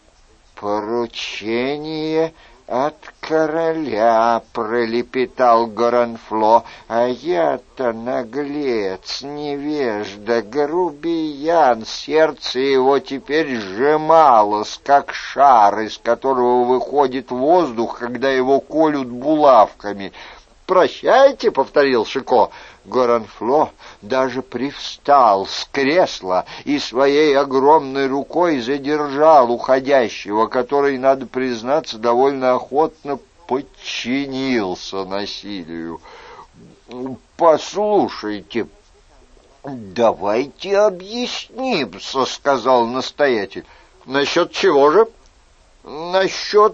«Поручение от короля», — пролепетал Горанфло, «а я-то наглец, невежда, грубиян». Сердце его теперь сжималось, как шар, из которого выходит воздух, когда его колют булавками. «Прощайте», — повторил Шико. Горанфло даже привстал с кресла и своей огромной рукой задержал уходящего, который, надо признаться, довольно охотно подчинился насилию. «Послушайте, давайте объяснимся», — сказал настоятель. «Насчет чего же?» «Насчет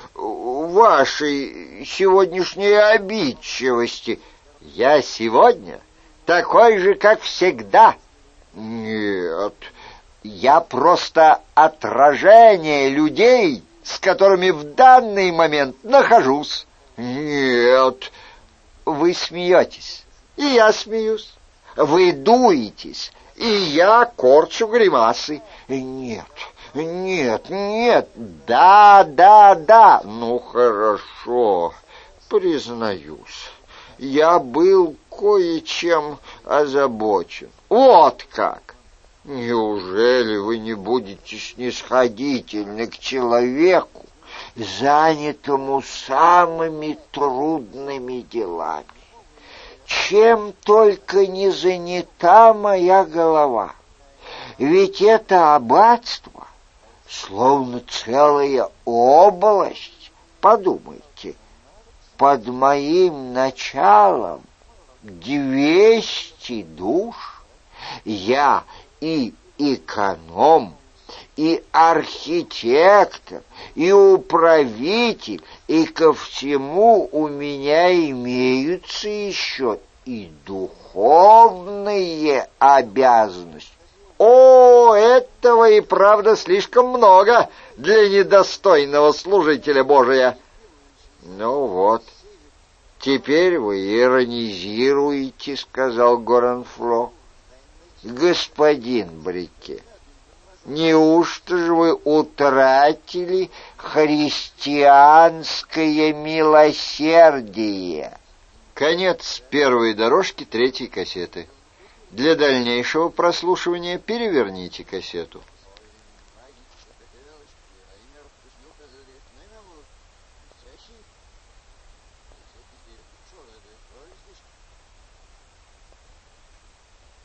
вашей сегодняшней обидчивости». «Я сегодня такой же, как всегда». «Нет, я просто отражение людей, с которыми в данный момент нахожусь». «Нет». «Вы смеетесь, и я смеюсь. Вы дуетесь, и я корчу гримасы». «Нет». «Нет, нет, да, да, да». «Ну, хорошо, признаюсь, я был кое-чем озабочен». «Вот как! Неужели вы не будете снисходительны к человеку, занятому самыми трудными делами? Чем только не занята моя голова! Ведь это аббатство словно целая область. Подумайте, под моим началом двести душ. Я и эконом, и архитектор, и управитель, и ко всему у меня имеются еще и духовные обязанности. О, О, этого и правда слишком много для недостойного служителя Божия. Ну вот, теперь вы иронизируете, сказал Гоrenфло. Господин Брике, неужто же вы утратили христианское милосердие? Конец первой дорожки третьей кассеты. Для дальнейшего прослушивания переверните кассету.